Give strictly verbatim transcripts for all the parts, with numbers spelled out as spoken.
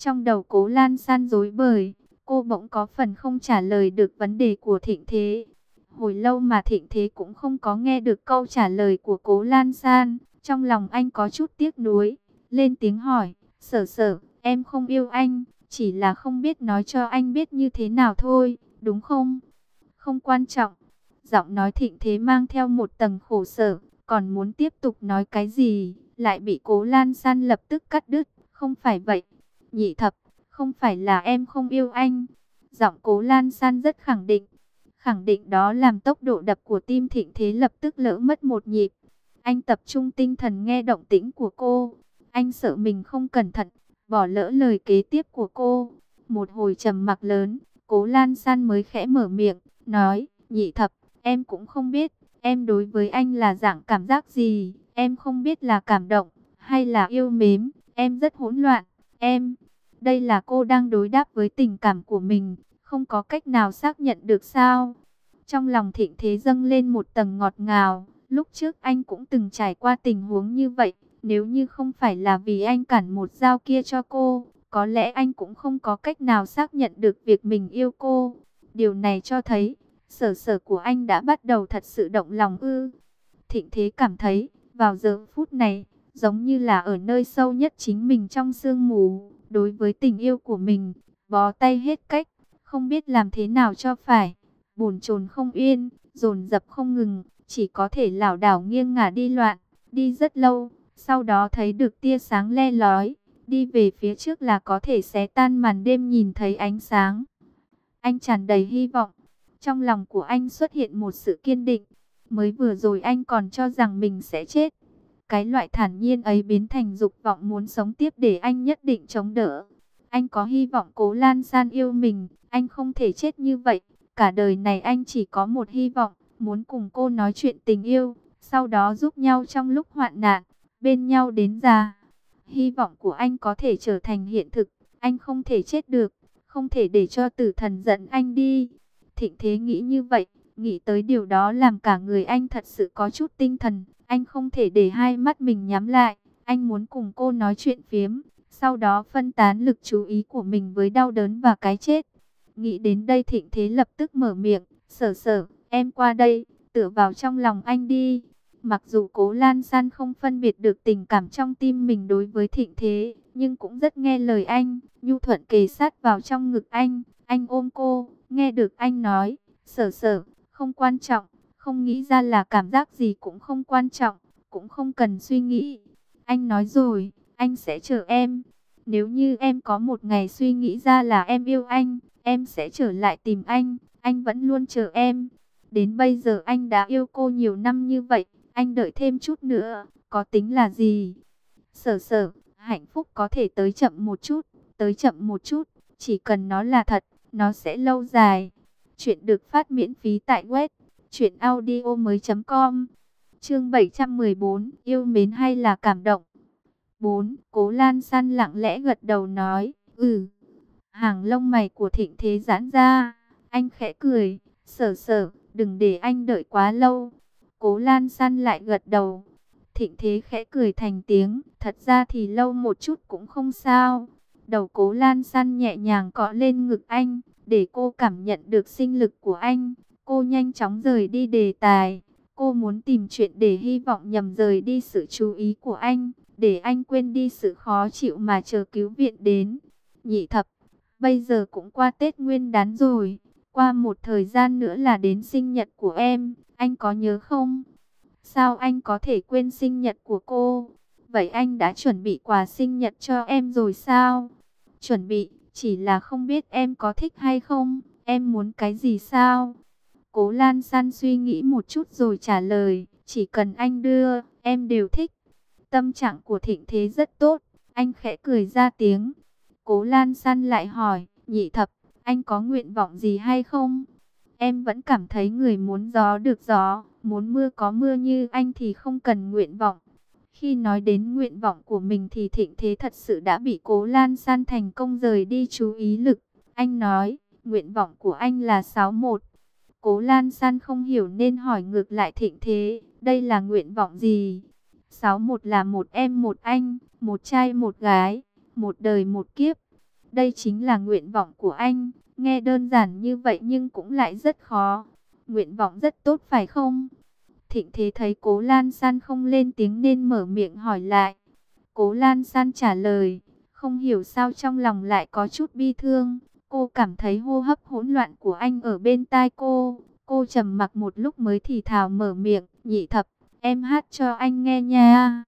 Trong đầu Cố Lan San rối bời, cô bỗng có phần không trả lời được vấn đề của Thịnh Thế. Hồi lâu mà Thịnh Thế cũng không có nghe được câu trả lời của Cố Lan San. Trong lòng anh có chút tiếc nuối, lên tiếng hỏi, Sở Sở, em không yêu anh, chỉ là không biết nói cho anh biết như thế nào thôi, đúng không? Không quan trọng. Giọng nói Thịnh Thế mang theo một tầng khổ sở, còn muốn tiếp tục nói cái gì, lại bị Cố Lan San lập tức cắt đứt. Không phải vậy, Nhị Thập, không phải là em không yêu anh. Giọng Cố Lan San rất khẳng định. Khẳng định đó làm tốc độ đập của tim Thịnh Thế lập tức lỡ mất một nhịp. Anh tập trung tinh thần nghe động tĩnh của cô. Anh sợ mình không cẩn thận, bỏ lỡ lời kế tiếp của cô. Một hồi trầm mặc lớn, Cố Lan San mới khẽ mở miệng, nói, Nhị Thập, em cũng không biết, em đối với anh là dạng cảm giác gì. Em không biết là cảm động, hay là yêu mến, em rất hỗn loạn, em. Đây là cô đang đối đáp với tình cảm của mình, không có cách nào xác nhận được sao. Trong lòng Thịnh Thế dâng lên một tầng ngọt ngào, lúc trước anh cũng từng trải qua tình huống như vậy. Nếu như không phải là vì anh cản một dao kia cho cô, có lẽ anh cũng không có cách nào xác nhận được việc mình yêu cô. Điều này cho thấy, Sở Sở của anh đã bắt đầu thật sự động lòng ư. Thịnh Thế cảm thấy, vào giờ phút này, giống như là ở nơi sâu nhất chính mình trong sương mù, đối với tình yêu của mình, bó tay hết cách, không biết làm thế nào cho phải. Bồn chồn không yên, dồn dập không ngừng, chỉ có thể lảo đảo nghiêng ngả đi loạn, đi rất lâu, sau đó thấy được tia sáng le lói, đi về phía trước là có thể xé tan màn đêm nhìn thấy ánh sáng. Anh tràn đầy hy vọng, trong lòng của anh xuất hiện một sự kiên định, mới vừa rồi anh còn cho rằng mình sẽ chết. Cái loại thản nhiên ấy biến thành dục vọng muốn sống tiếp để anh nhất định chống đỡ. Anh có hy vọng Cố Lan San yêu mình, anh không thể chết như vậy. Cả đời này anh chỉ có một hy vọng, muốn cùng cô nói chuyện tình yêu, sau đó giúp nhau trong lúc hoạn nạn, bên nhau đến già. Hy vọng của anh có thể trở thành hiện thực, anh không thể chết được, không thể để cho tử thần dẫn anh đi. Thịnh Thế nghĩ như vậy, nghĩ tới điều đó làm cả người anh thật sự có chút tinh thần. Anh không thể để hai mắt mình nhắm lại, anh muốn cùng cô nói chuyện phiếm, sau đó phân tán lực chú ý của mình với đau đớn và cái chết. Nghĩ đến đây Thịnh Thế lập tức mở miệng, Sở Sở, em qua đây, tựa vào trong lòng anh đi. Mặc dù Cố Lan San không phân biệt được tình cảm trong tim mình đối với Thịnh Thế, nhưng cũng rất nghe lời anh, nhu thuận kề sát vào trong ngực anh. Anh ôm cô, nghe được anh nói, Sở Sở, không quan trọng, không nghĩ ra là cảm giác gì cũng không quan trọng, cũng không cần suy nghĩ. Anh nói rồi, anh sẽ chờ em. Nếu như em có một ngày suy nghĩ ra là em yêu anh, em sẽ trở lại tìm anh, anh vẫn luôn chờ em. Đến bây giờ anh đã yêu cô nhiều năm như vậy, anh đợi thêm chút nữa, có tính là gì? Sở Sở, hạnh phúc có thể tới chậm một chút, tới chậm một chút, chỉ cần nó là thật, nó sẽ lâu dài. Chuyện được phát miễn phí tại web truyện audio mới chấm com. Chương bảy trăm mười bốn, yêu mến hay là cảm động? bốn. Cố Lan San lặng lẽ gật đầu nói, ừ. Hàng lông mày của Thịnh Thế giãn ra, anh khẽ cười, Sở Sở, đừng để anh đợi quá lâu. Cố Lan San lại gật đầu. Thịnh Thế khẽ cười thành tiếng, thật ra thì lâu một chút cũng không sao. Đầu Cố Lan San nhẹ nhàng cọ lên ngực anh, để cô cảm nhận được sinh lực của anh. Cô nhanh chóng rời đi đề tài. Cô muốn tìm chuyện để hy vọng nhằm rời đi sự chú ý của anh, để anh quên đi sự khó chịu mà chờ cứu viện đến. Nhị Thập, bây giờ cũng qua Tết Nguyên đán rồi, qua một thời gian nữa là đến sinh nhật của em, anh có nhớ không? Sao anh có thể quên sinh nhật của cô? Vậy anh đã chuẩn bị quà sinh nhật cho em rồi sao? Chuẩn bị, chỉ là không biết em có thích hay không, em muốn cái gì sao? Cố Lan San suy nghĩ một chút rồi trả lời, chỉ cần anh đưa, em đều thích. Tâm trạng của Thịnh Thế rất tốt, anh khẽ cười ra tiếng. Cố Lan San lại hỏi, Nhị Thập, anh có nguyện vọng gì hay không? Em vẫn cảm thấy người muốn gió được gió, muốn mưa có mưa như anh thì không cần nguyện vọng. Khi nói đến nguyện vọng của mình thì Thịnh Thế thật sự đã bị Cố Lan San thành công rời đi chú ý lực. Anh nói, nguyện vọng của anh là sáu một. Cố Lan San không hiểu nên hỏi ngược lại Thịnh Thế, đây là nguyện vọng gì? sáu một là một em một anh, một trai một gái, một đời một kiếp. Đây chính là nguyện vọng của anh. Nghe đơn giản như vậy nhưng cũng lại rất khó. Nguyện vọng rất tốt phải không? Thịnh Thế thấy Cố Lan San không lên tiếng nên mở miệng hỏi lại. Cố Lan San trả lời, không hiểu sao trong lòng lại có chút bi thương. Cô cảm thấy hô hấp hỗn loạn của anh ở bên tai cô. Cô trầm mặc một lúc mới thì thào mở miệng, Nhị Thập, em hát cho anh nghe nha.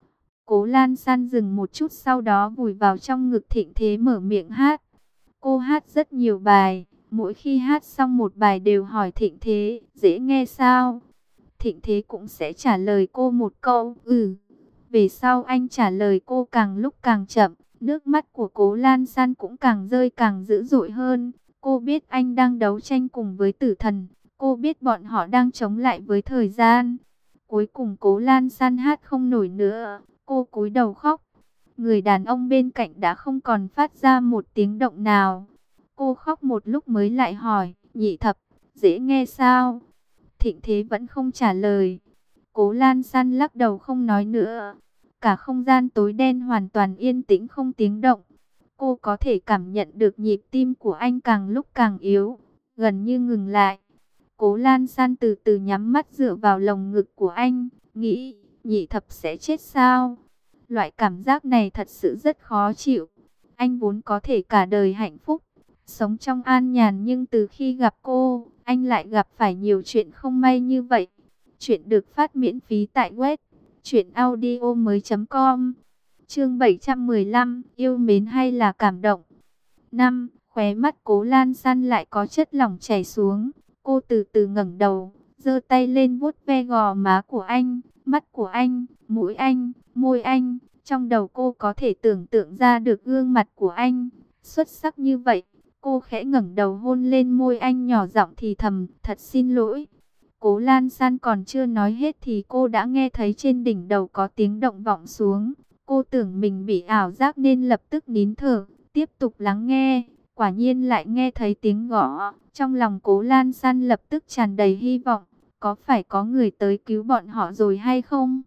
Cố Lan San dừng một chút sau đó vùi vào trong ngực Thịnh Thế mở miệng hát. Cô hát rất nhiều bài, mỗi khi hát xong một bài đều hỏi Thịnh Thế, dễ nghe sao? Thịnh Thế cũng sẽ trả lời cô một câu, ừ. Về sau anh trả lời cô càng lúc càng chậm, nước mắt của Cố Lan San cũng càng rơi càng dữ dội hơn. Cô biết anh đang đấu tranh cùng với tử thần, cô biết bọn họ đang chống lại với thời gian. Cuối cùng Cố Lan San hát không nổi nữa, cô cúi đầu khóc. Người đàn ông bên cạnh đã không còn phát ra một tiếng động nào. Cô khóc một lúc mới lại hỏi, Nhị Thập, dễ nghe sao? Thịnh Thế vẫn không trả lời. Cố Lan San lắc đầu không nói nữa. Cả không gian tối đen hoàn toàn yên tĩnh không tiếng động. Cô có thể cảm nhận được nhịp tim của anh càng lúc càng yếu, gần như ngừng lại. Cố Lan San từ từ nhắm mắt dựa vào lồng ngực của anh, nghĩ, Nhị Thập sẽ chết sao? Loại cảm giác này thật sự rất khó chịu. Anh vốn có thể cả đời hạnh phúc, sống trong an nhàn, nhưng từ khi gặp cô, anh lại gặp phải nhiều chuyện không may như vậy. Chuyện được phát miễn phí tại web truyện audio mới chấm com. Chương bảy trăm mười lăm, yêu mến hay là cảm động. Năm, khóe mắt Cố Lan San lại có chất lỏng chảy xuống. Cô từ từ ngẩng đầu, giơ tay lên vuốt ve gò má của anh, mắt của anh, mũi anh, môi anh. Trong đầu cô có thể tưởng tượng ra được gương mặt của anh, xuất sắc như vậy. Cô khẽ ngẩng đầu hôn lên môi anh, nhỏ giọng thì thầm, thật xin lỗi. Cố Lan San còn chưa nói hết thì cô đã nghe thấy trên đỉnh đầu có tiếng động vọng xuống. Cô tưởng mình bị ảo giác nên lập tức nín thở, tiếp tục lắng nghe. Quả nhiên lại nghe thấy tiếng gõ. Trong lòng Cố Lan San lập tức tràn đầy hy vọng. Có phải có người tới cứu bọn họ rồi hay không?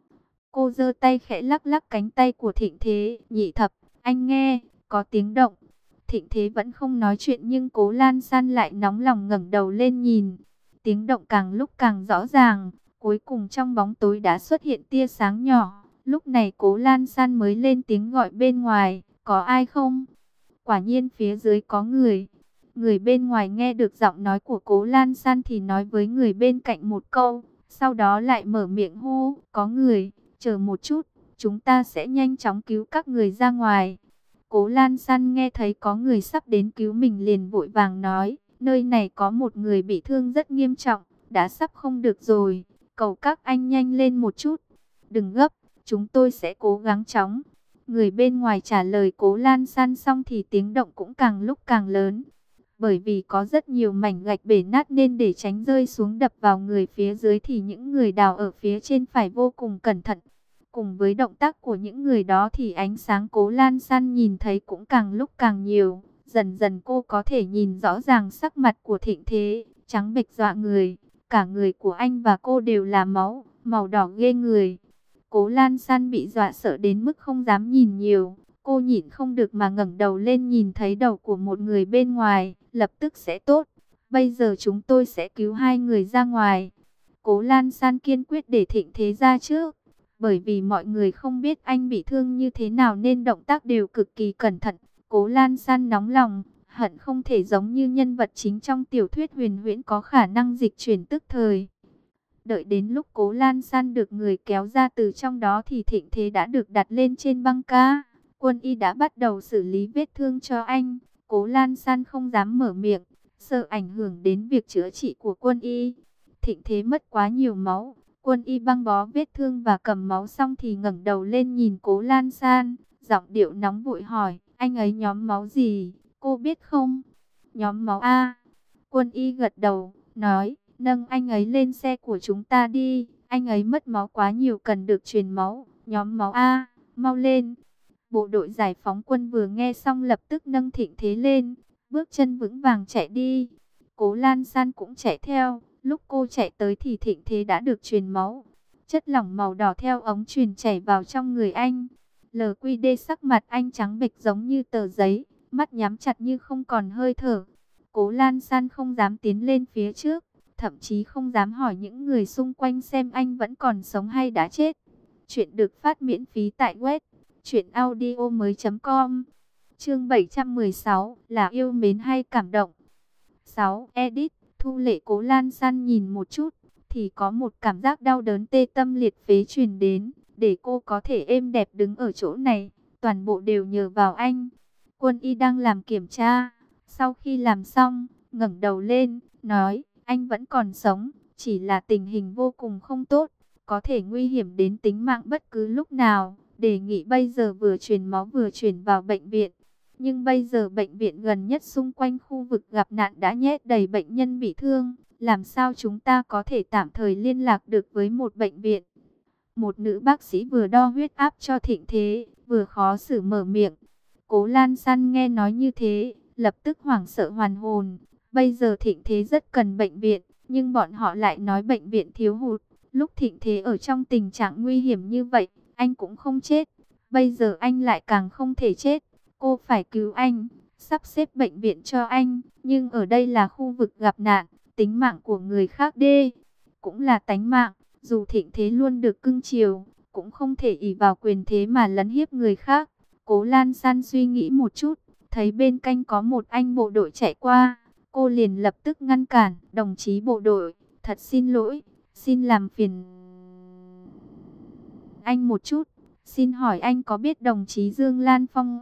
Cô giơ tay khẽ lắc lắc cánh tay của Thịnh Thế. Nhị Thập, anh nghe, có tiếng động. Thịnh Thế vẫn không nói chuyện nhưng Cố Lan San lại nóng lòng ngẩng đầu lên nhìn. Tiếng động càng lúc càng rõ ràng. Cuối cùng trong bóng tối đã xuất hiện tia sáng nhỏ. Lúc này Cố Lan San mới lên tiếng gọi bên ngoài. Có ai không? Quả nhiên phía dưới có người. Người bên ngoài nghe được giọng nói của Cố Lan San thì nói với người bên cạnh một câu. Sau đó lại mở miệng hô. Có người, chờ một chút. Chúng ta sẽ nhanh chóng cứu các người ra ngoài. Cố Lan San nghe thấy có người sắp đến cứu mình liền vội vàng nói. Nơi này có một người bị thương rất nghiêm trọng. Đã sắp không được rồi. Cầu các anh nhanh lên một chút. Đừng gấp, chúng tôi sẽ cố gắng chóng. Người bên ngoài trả lời Cố Lan San xong thì tiếng động cũng càng lúc càng lớn. Bởi vì có rất nhiều mảnh gạch bể nát nên để tránh rơi xuống đập vào người phía dưới thì những người đào ở phía trên phải vô cùng cẩn thận. Cùng với động tác của những người đó thì ánh sáng Cố Lan San nhìn thấy cũng càng lúc càng nhiều. Dần dần cô có thể nhìn rõ ràng sắc mặt của Thịnh Thế, trắng bệch dọa người. Cả người của anh và cô đều là máu, màu đỏ ghê người. Cố Lan San bị dọa sợ đến mức không dám nhìn nhiều. Cô nhịn không được mà ngẩng đầu lên nhìn thấy đầu của một người bên ngoài, lập tức sẽ tốt. Bây giờ chúng tôi sẽ cứu hai người ra ngoài. Cố Lan San kiên quyết để Thịnh Thế ra trước. Bởi vì mọi người không biết anh bị thương như thế nào nên động tác đều cực kỳ cẩn thận. Cố Lan San nóng lòng, hận không thể giống như nhân vật chính trong tiểu thuyết huyền huyễn có khả năng dịch chuyển tức thời. Đợi đến lúc Cố Lan San được người kéo ra từ trong đó thì Thịnh Thế đã được đặt lên trên băng ca. Quân y đã bắt đầu xử lý vết thương cho anh. Cố Lan San không dám mở miệng, sợ ảnh hưởng đến việc chữa trị của quân y. Thịnh Thế mất quá nhiều máu. Quân y băng bó vết thương và cầm máu xong thì ngẩng đầu lên nhìn Cố Lan San, giọng điệu nóng vội hỏi, anh ấy nhóm máu gì, cô biết không? Nhóm máu A. Quân y gật đầu, nói, nâng anh ấy lên xe của chúng ta đi, anh ấy mất máu quá nhiều cần được truyền máu, nhóm máu A, mau lên. Bộ đội giải phóng quân vừa nghe xong lập tức nâng Thịnh Thế lên, bước chân vững vàng chạy đi. Cố Lan San cũng chạy theo. Lúc cô chạy tới thì Thịnh Thế đã được truyền máu. Chất lỏng màu đỏ theo ống truyền chảy vào trong người anh. lờ quy đê sắc mặt anh trắng bệch giống như tờ giấy. mắt nhắm chặt như không còn hơi thở. Cố Lan San không dám tiến lên phía trước, thậm chí không dám hỏi những người xung quanh xem anh vẫn còn sống hay đã chết. Chuyện được phát miễn phí tại web truyện audio mới chấm com. Chương bảy trăm mười sáu là yêu mến hay cảm động. sáu. Edit. Thu Lệ Cố Lan San nhìn một chút thì có một cảm giác đau đớn tê tâm liệt phế truyền đến. Để cô có thể êm đẹp đứng ở chỗ này, toàn bộ đều nhờ vào anh. Quân y đang làm kiểm tra. Sau khi làm xong, ngẩng đầu lên, nói, anh vẫn còn sống, chỉ là tình hình vô cùng không tốt, có thể nguy hiểm đến tính mạng bất cứ lúc nào. Đề nghị bây giờ vừa truyền máu vừa chuyển vào bệnh viện. Nhưng bây giờ bệnh viện gần nhất xung quanh khu vực gặp nạn đã nhét đầy bệnh nhân bị thương. Làm sao chúng ta có thể tạm thời liên lạc được với một bệnh viện? Một nữ bác sĩ vừa đo huyết áp cho Thịnh Thế, vừa khó xử mở miệng. Cố Lan San nghe nói như thế, lập tức hoảng sợ hoàn hồn. Bây giờ Thịnh Thế rất cần bệnh viện, nhưng bọn họ lại nói bệnh viện thiếu hụt. Lúc Thịnh Thế ở trong tình trạng nguy hiểm như vậy, anh cũng không chết. Bây giờ anh lại càng không thể chết. Cô phải cứu anh, sắp xếp bệnh viện cho anh. Nhưng ở đây là khu vực gặp nạn, tính mạng của người khác đê cũng là tánh mạng. Dù Thịnh Thế luôn được cưng chiều, cũng không thể ỷ vào quyền thế mà lấn hiếp người khác. Cố Lan San suy nghĩ một chút, thấy bên cạnh có một anh bộ đội chạy qua. Cô liền lập tức ngăn cản, đồng chí bộ đội, thật xin lỗi, xin làm phiền anh một chút. Xin hỏi anh có biết đồng chí Dương Lan Phong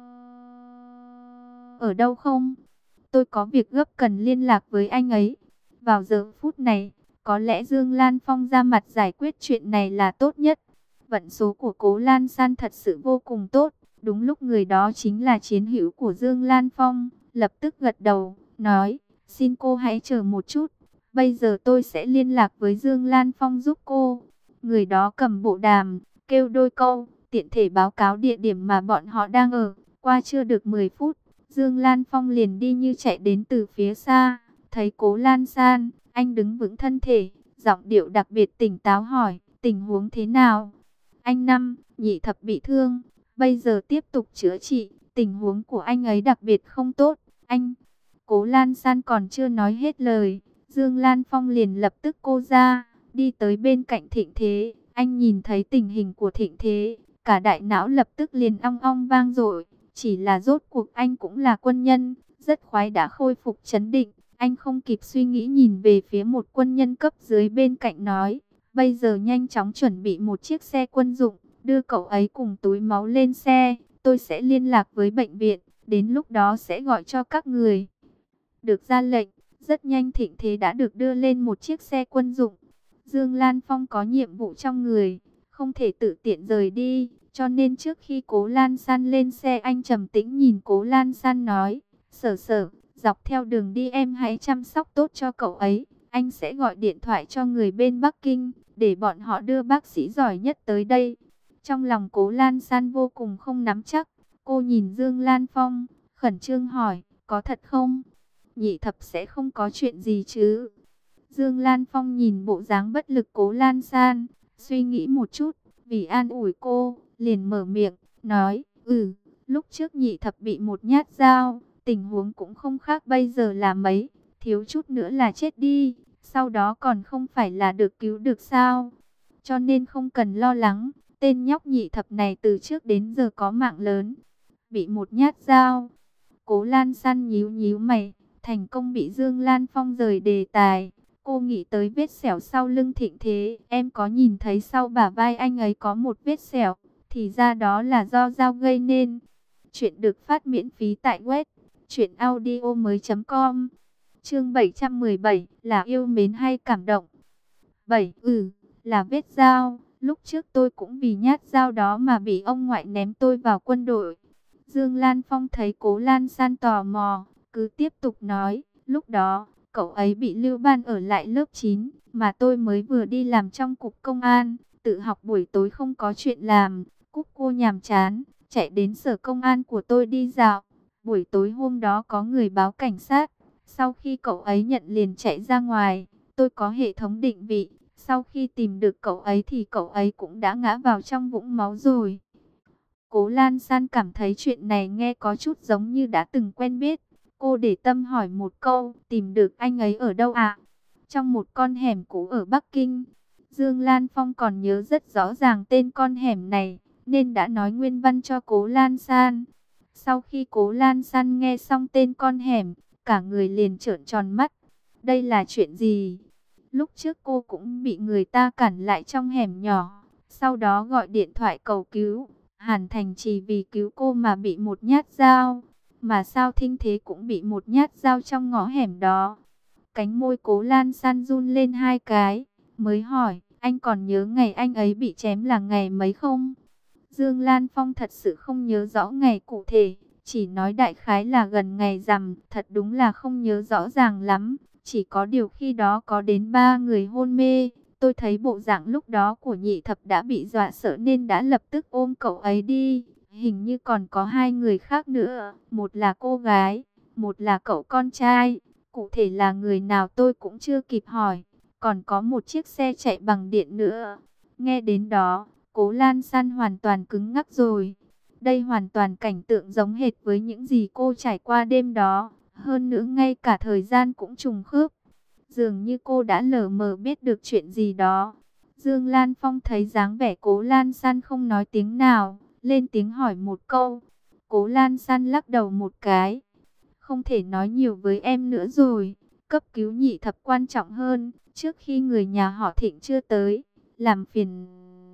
ở đâu không? Tôi có việc gấp cần liên lạc với anh ấy. Vào giờ phút này, có lẽ Dương Lan Phong ra mặt giải quyết chuyện này là tốt nhất. Vận số của Cố Lan San thật sự vô cùng tốt. Đúng lúc người đó chính là chiến hữu của Dương Lan Phong. Lập tức gật đầu, nói, xin cô hãy chờ một chút. Bây giờ tôi sẽ liên lạc với Dương Lan Phong giúp cô. Người đó cầm bộ đàm, kêu đôi câu, tiện thể báo cáo địa điểm mà bọn họ đang ở. Qua chưa được mười phút, Dương Lan Phong liền đi như chạy đến từ phía xa. Thấy Cố Lan San, anh đứng vững thân thể, giọng điệu đặc biệt tỉnh táo hỏi, tình huống thế nào? Anh Năm, Nhị Thập bị thương, bây giờ tiếp tục chữa trị, tình huống của anh ấy đặc biệt không tốt. Anh, Cố Lan San còn chưa nói hết lời, Dương Lan Phong liền lập tức cô ra, đi tới bên cạnh Thịnh Thế. Anh nhìn thấy tình hình của Thịnh Thế, cả đại não lập tức liền ong ong vang dội. Chỉ là rốt cuộc anh cũng là quân nhân, rất khoái đã khôi phục trấn định. Anh không kịp suy nghĩ nhìn về phía một quân nhân cấp dưới bên cạnh nói, bây giờ nhanh chóng chuẩn bị một chiếc xe quân dụng, đưa cậu ấy cùng túi máu lên xe, tôi sẽ liên lạc với bệnh viện, đến lúc đó sẽ gọi cho các người. Được ra lệnh, rất nhanh Thịnh Thế đã được đưa lên một chiếc xe quân dụng. Dương Lan Phong có nhiệm vụ trong người, không thể tự tiện rời đi, cho nên trước khi Cố Lan San lên xe anh trầm tĩnh nhìn Cố Lan San nói, Sở Sở, dọc theo đường đi em hãy chăm sóc tốt cho cậu ấy. Anh sẽ gọi điện thoại cho người bên Bắc Kinh, để bọn họ đưa bác sĩ giỏi nhất tới đây. Trong lòng Cố Lan San vô cùng không nắm chắc. Cô nhìn Dương Lan Phong, khẩn trương hỏi, có thật không? Nhị Thập sẽ không có chuyện gì chứ? Dương Lan Phong nhìn bộ dáng bất lực Cố Lan San, suy nghĩ một chút, vì an ủi cô, liền mở miệng, nói, ừ, lúc trước Nhị Thập bị một nhát dao, tình huống cũng không khác bây giờ là mấy, thiếu chút nữa là chết đi, sau đó còn không phải là được cứu được sao? Cho nên không cần lo lắng, tên nhóc Nhị Thập này từ trước đến giờ có mạng lớn. Bị một nhát dao. Cố Lan San nhíu nhíu mày, thành công bị Dương Lan Phong rời đề tài. Cô nghĩ tới vết sẹo sau lưng Thịnh Thế, em có nhìn thấy sau bả vai anh ấy có một vết sẹo, thì ra đó là do dao gây nên. Chuyện được phát miễn phí tại web truyện audio mới chấm com. Chương bảy trăm mười bảy là yêu mến hay cảm động. bảy. Ừ, là vết dao. Lúc trước tôi cũng vì nhát dao đó mà bị ông ngoại ném tôi vào quân đội. Dương Lan Phong thấy Cố Lan San tò mò, cứ tiếp tục nói, lúc đó cậu ấy bị lưu ban ở lại lớp chín, mà tôi mới vừa đi làm trong cục công an, tự học buổi tối không có chuyện làm, cúp cô nhàm chán, chạy đến sở công an của tôi đi dạo. Buổi tối hôm đó có người báo cảnh sát, sau khi cậu ấy nhận liền chạy ra ngoài, tôi có hệ thống định vị, sau khi tìm được cậu ấy thì cậu ấy cũng đã ngã vào trong vũng máu rồi. Cố Lan San cảm thấy chuyện này nghe có chút giống như đã từng quen biết. Cô để tâm hỏi một câu, tìm được anh ấy ở đâu ạ? Trong một con hẻm cũ ở Bắc Kinh. Dương Lan Phong còn nhớ rất rõ ràng tên con hẻm này, nên đã nói nguyên văn cho Cố Lan San. Sau khi Cố Lan San nghe xong tên con hẻm, cả người liền trợn tròn mắt. Đây là chuyện gì? Lúc trước cô cũng bị người ta cản lại trong hẻm nhỏ, sau đó gọi điện thoại cầu cứu. Hàn Thành chỉ vì cứu cô mà bị một nhát dao, mà sao Thinh Thế cũng bị một nhát dao trong ngõ hẻm đó. Cánh môi Cố Lan San run lên hai cái, mới hỏi, anh còn nhớ ngày anh ấy bị chém là ngày mấy không? Dương Lan Phong thật sự không nhớ rõ ngày cụ thể, chỉ nói đại khái là gần ngày rằm, thật đúng là không nhớ rõ ràng lắm. Chỉ có điều khi đó có đến ba người hôn mê, tôi thấy bộ dạng lúc đó của Nhị Thập đã bị dọa sợ nên đã lập tức ôm cậu ấy đi. Hình như còn có hai người khác nữa, một là cô gái, một là cậu con trai. Cụ thể là người nào tôi cũng chưa kịp hỏi. Còn có một chiếc xe chạy bằng điện nữa. Nghe đến đó, Cố Lan San hoàn toàn cứng ngắc rồi. Đây hoàn toàn cảnh tượng giống hệt với những gì cô trải qua đêm đó. Hơn nữa ngay cả thời gian cũng trùng khớp. Dường như cô đã lờ mờ biết được chuyện gì đó. Dương Lan Phong thấy dáng vẻ Cố Lan San không nói tiếng nào, lên tiếng hỏi một câu. Cố Lan San lắc đầu một cái. Không thể nói nhiều với em nữa rồi. Cấp cứu Nhị Thập quan trọng hơn. Trước khi người nhà họ Thịnh chưa tới, làm phiền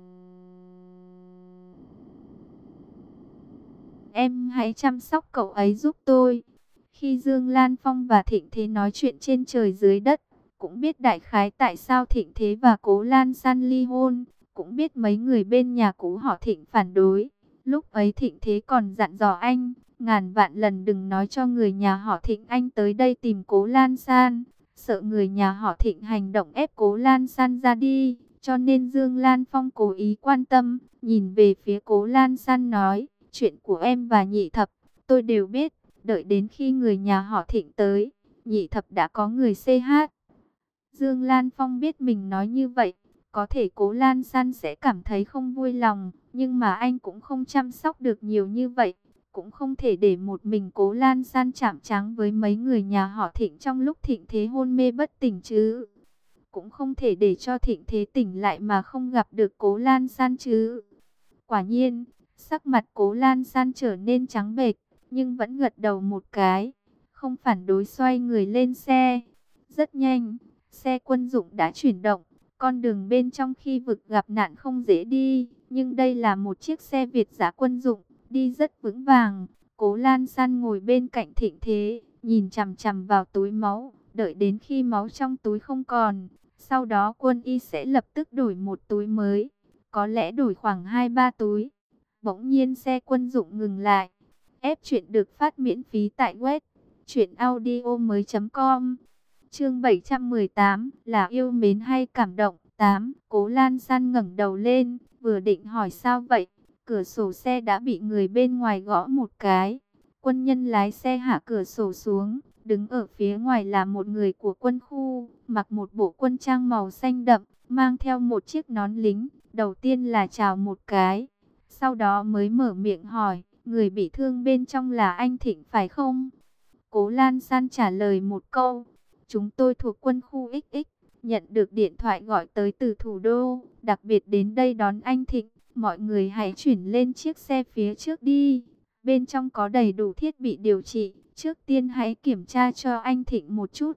em hãy chăm sóc cậu ấy giúp tôi. Khi Dương Lan Phong và Thịnh Thế nói chuyện trên trời dưới đất, cũng biết đại khái tại sao Thịnh Thế và Cố Lan San ly hôn, cũng biết mấy người bên nhà cũ họ Thịnh phản đối. Lúc ấy Thịnh Thế còn dặn dò anh, ngàn vạn lần đừng nói cho người nhà họ Thịnh anh tới đây tìm Cố Lan San, sợ người nhà họ Thịnh hành động ép Cố Lan San ra đi. Cho nên Dương Lan Phong cố ý quan tâm, nhìn về phía Cố Lan San nói, chuyện của em và Nhị Thập, tôi đều biết. Đợi đến khi người nhà họ Thịnh tới, Nhị Thập đã có người xê hát. Dương Lan Phong biết mình nói như vậy, có thể Cố Lan San sẽ cảm thấy không vui lòng, nhưng mà anh cũng không chăm sóc được nhiều như vậy. Cũng không thể để một mình Cố Lan San chạm trán với mấy người nhà họ Thịnh trong lúc Thịnh Thế hôn mê bất tỉnh chứ. Cũng không thể để cho Thịnh Thế tỉnh lại mà không gặp được Cố Lan San chứ. Quả nhiên, sắc mặt Cố Lan San trở nên trắng bệch, nhưng vẫn gật đầu một cái, không phản đối, xoay người lên xe. Rất nhanh, xe quân dụng đã chuyển động, con đường bên trong khi vực gặp nạn không dễ đi, nhưng đây là một chiếc xe Việt giã quân dụng, đi rất vững vàng. Cố Lan San ngồi bên cạnh Thịnh Thế, nhìn chằm chằm vào túi máu, đợi đến khi máu trong túi không còn, sau đó quân y sẽ lập tức đổi một túi mới, có lẽ đổi khoảng hai ba túi. Bỗng nhiên xe quân dụng ngừng lại. Ép truyện được phát miễn phí tại web truyện audio mới chấm com. Chương bảy trăm mười tám là yêu mến hay cảm động. tám. Cố Lan San ngẩng đầu lên, vừa định hỏi sao vậy, cửa sổ xe đã bị người bên ngoài gõ một cái. Quân nhân lái xe hạ cửa sổ xuống, đứng ở phía ngoài là một người của quân khu, mặc một bộ quân trang màu xanh đậm, mang theo một chiếc nón lính. Đầu tiên là chào một cái, sau đó mới mở miệng hỏi, người bị thương bên trong là anh Thịnh phải không? Cố Lan San trả lời một câu, chúng tôi thuộc quân khu ích ích, nhận được điện thoại gọi tới từ thủ đô, đặc biệt đến đây đón anh Thịnh. Mọi người hãy chuyển lên chiếc xe phía trước đi, bên trong có đầy đủ thiết bị điều trị, trước tiên hãy kiểm tra cho anh Thịnh một chút.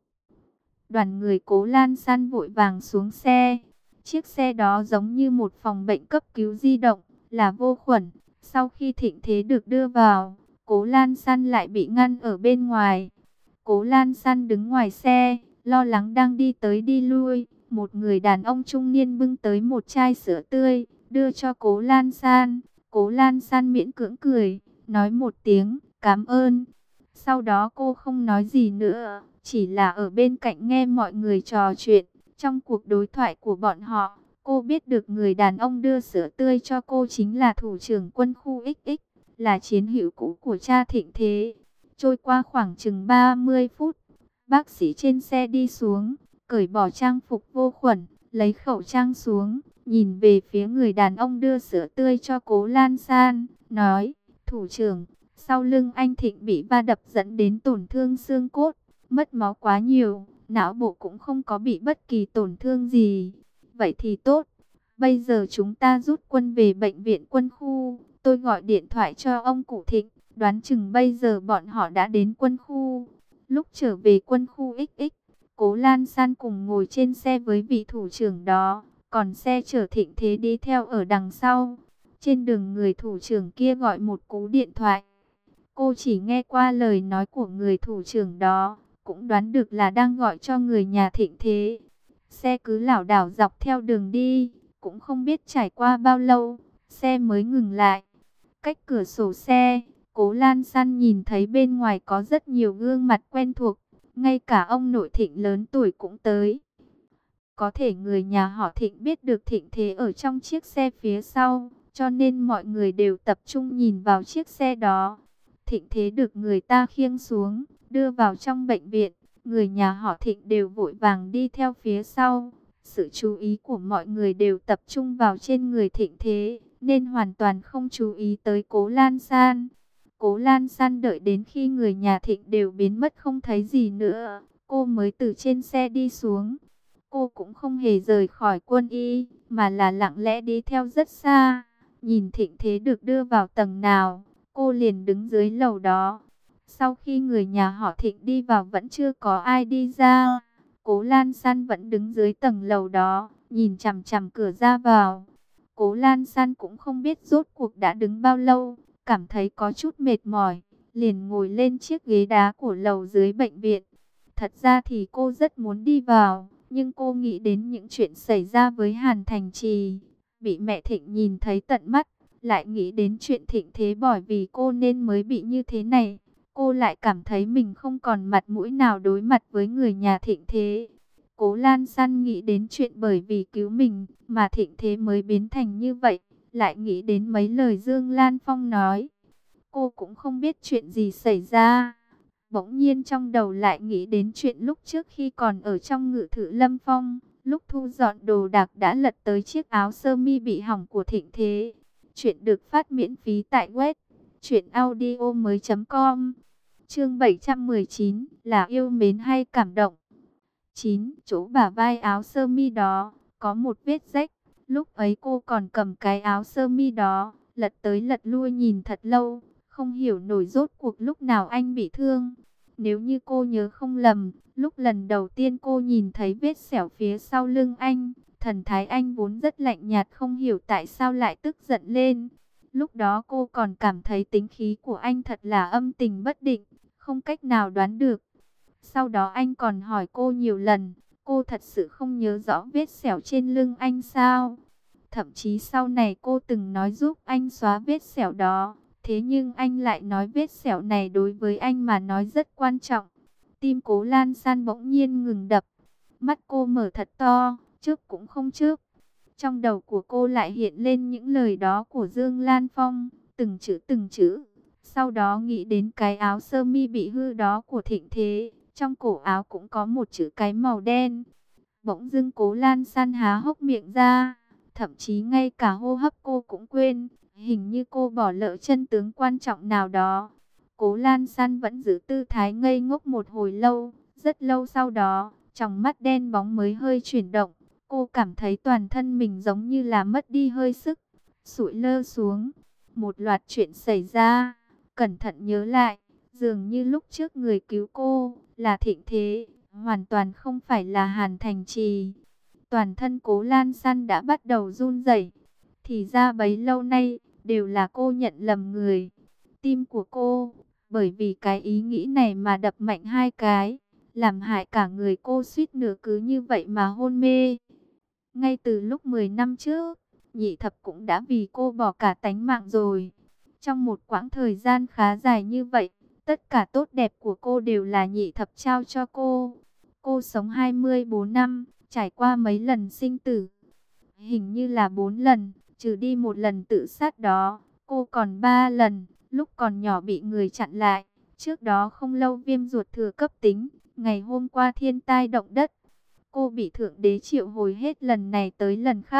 Đoàn người Cố Lan San vội vàng xuống xe. Chiếc xe đó giống như một phòng bệnh cấp cứu di động, là vô khuẩn. Sau khi Thịnh Thế được đưa vào, Cố Lan San lại bị ngăn ở bên ngoài. Cố Lan San đứng ngoài xe, lo lắng đang đi tới đi lui. Một người đàn ông trung niên bưng tới một chai sữa tươi, đưa cho Cố Lan San. Cố Lan San miễn cưỡng cười, nói một tiếng, cảm ơn. Sau đó cô không nói gì nữa, chỉ là ở bên cạnh nghe mọi người trò chuyện. Trong cuộc đối thoại của bọn họ, cô biết được người đàn ông đưa sữa tươi cho cô chính là thủ trưởng quân khu ích ích, là chiến hữu cũ của cha Thịnh Thế. Trôi qua khoảng chừng ba mươi phút, bác sĩ trên xe đi xuống, cởi bỏ trang phục vô khuẩn, lấy khẩu trang xuống, nhìn về phía người đàn ông đưa sữa tươi cho Cố Lan San, nói, thủ trưởng, sau lưng anh Thịnh bị va đập dẫn đến tổn thương xương cốt, mất máu quá nhiều, não bộ cũng không có bị bất kỳ tổn thương gì. Vậy thì tốt, bây giờ chúng ta rút quân về bệnh viện quân khu, tôi gọi điện thoại cho ông cụ Thịnh, đoán chừng bây giờ bọn họ đã đến quân khu. Lúc trở về quân khu ích ích, Cố Lan San cùng ngồi trên xe với vị thủ trưởng đó, còn xe chở Thịnh Thế đi theo ở đằng sau. Trên đường người thủ trưởng kia gọi một cú điện thoại. Cô chỉ nghe qua lời nói của người thủ trưởng đó, cũng đoán được là đang gọi cho người nhà Thịnh Thế. Xe cứ lảo đảo dọc theo đường đi, cũng không biết trải qua bao lâu, xe mới ngừng lại. Cách cửa sổ xe, Cố Lan San nhìn thấy bên ngoài có rất nhiều gương mặt quen thuộc, ngay cả ông nội Thịnh lớn tuổi cũng tới. Có thể người nhà họ Thịnh biết được Thịnh Thế ở trong chiếc xe phía sau, cho nên mọi người đều tập trung nhìn vào chiếc xe đó. Thịnh Thế được người ta khiêng xuống, đưa vào trong bệnh viện, người nhà họ Thịnh đều vội vàng đi theo phía sau. Sự chú ý của mọi người đều tập trung vào trên người Thịnh Thế, nên hoàn toàn không chú ý tới Cố Lan San. Cố Lan San đợi đến khi người nhà Thịnh đều biến mất không thấy gì nữa, cô mới từ trên xe đi xuống. Cô cũng không hề rời khỏi quân y, mà là lặng lẽ đi theo rất xa. Nhìn Thịnh Thế được đưa vào tầng nào, cô liền đứng dưới lầu đó. Sau khi người nhà họ Thịnh đi vào vẫn chưa có ai đi ra. Cố Lan San vẫn đứng dưới tầng lầu đó, nhìn chằm chằm cửa ra vào. Cố Lan San cũng không biết rốt cuộc đã đứng bao lâu, cảm thấy có chút mệt mỏi, liền ngồi lên chiếc ghế đá của lầu dưới bệnh viện. Thật ra thì cô rất muốn đi vào, nhưng cô nghĩ đến những chuyện xảy ra với Hàn Thành Trì, bị mẹ Thịnh nhìn thấy tận mắt, lại nghĩ đến chuyện Thịnh Thế bởi vì cô nên mới bị như thế này. Cô lại cảm thấy mình không còn mặt mũi nào đối mặt với người nhà Thịnh Thế. Cố Lan San nghĩ đến chuyện bởi vì cứu mình mà Thịnh Thế mới biến thành như vậy, lại nghĩ đến mấy lời Dương Lan Phong nói. Cô cũng không biết chuyện gì xảy ra. Bỗng nhiên trong đầu lại nghĩ đến chuyện lúc trước khi còn ở trong Ngự Thự Lâm Phong, lúc thu dọn đồ đạc đã lật tới chiếc áo sơ mi bị hỏng của Thịnh Thế. Chuyện được phát miễn phí tại web truyện audio mới chấm com. Chương bảy trăm mười chín là yêu mến hay cảm động. chín. Chỗ bả vai áo sơ mi đó có một vết rách. Lúc ấy cô còn cầm cái áo sơ mi đó, lật tới lật lui nhìn thật lâu, không hiểu nổi rốt cuộc lúc nào anh bị thương. Nếu như cô nhớ không lầm, lúc lần đầu tiên cô nhìn thấy vết sẹo phía sau lưng anh, thần thái anh vốn rất lạnh nhạt, không hiểu tại sao lại tức giận lên. Lúc đó cô còn cảm thấy tính khí của anh thật là âm tình bất định, không cách nào đoán được. Sau đó anh còn hỏi cô nhiều lần, cô thật sự không nhớ rõ vết sẹo trên lưng anh sao? Thậm chí sau này cô từng nói giúp anh xóa vết sẹo đó, thế nhưng anh lại nói vết sẹo này đối với anh mà nói rất quan trọng. Tim Cố Lan San bỗng nhiên ngừng đập, mắt cô mở thật to, chớp cũng không chớp. Trong đầu của cô lại hiện lên những lời đó của Dương Lan Phong, từng chữ từng chữ. Sau đó nghĩ đến cái áo sơ mi bị hư đó của Thịnh Thế, trong cổ áo cũng có một chữ cái màu đen. Bỗng dưng Cố Lan San há hốc miệng ra, thậm chí ngay cả hô hấp cô cũng quên, hình như cô bỏ lỡ chân tướng quan trọng nào đó. Cố Lan San vẫn giữ tư thái ngây ngốc một hồi lâu, rất lâu sau đó, trong mắt đen bóng mới hơi chuyển động. Cô cảm thấy toàn thân mình giống như là mất đi hơi sức, sụi lơ xuống. Một loạt chuyện xảy ra, cẩn thận nhớ lại, dường như lúc trước người cứu cô là Thịnh Thế, hoàn toàn không phải là Hàn Thành Trì. Toàn thân Cố Lan San đã bắt đầu run rẩy. Thì ra bấy lâu nay, đều là cô nhận lầm người. Tim của cô, bởi vì cái ý nghĩ này mà đập mạnh hai cái, làm hại cả người cô suýt nửa cứ như vậy mà hôn mê. Ngay từ lúc mười năm trước, Nhị Thập cũng đã vì cô bỏ cả tánh mạng rồi. Trong một quãng thời gian khá dài như vậy, tất cả tốt đẹp của cô đều là Nhị Thập trao cho cô. Cô sống hai mươi bốn năm, trải qua mấy lần sinh tử. Hình như là bốn lần, trừ đi một lần tự sát đó, cô còn ba lần, lúc còn nhỏ bị người chặn lại. Trước đó không lâu viêm ruột thừa cấp tính, ngày hôm qua thiên tai động đất. Cô bị Thượng Đế triệu hồi hết lần này tới lần khác.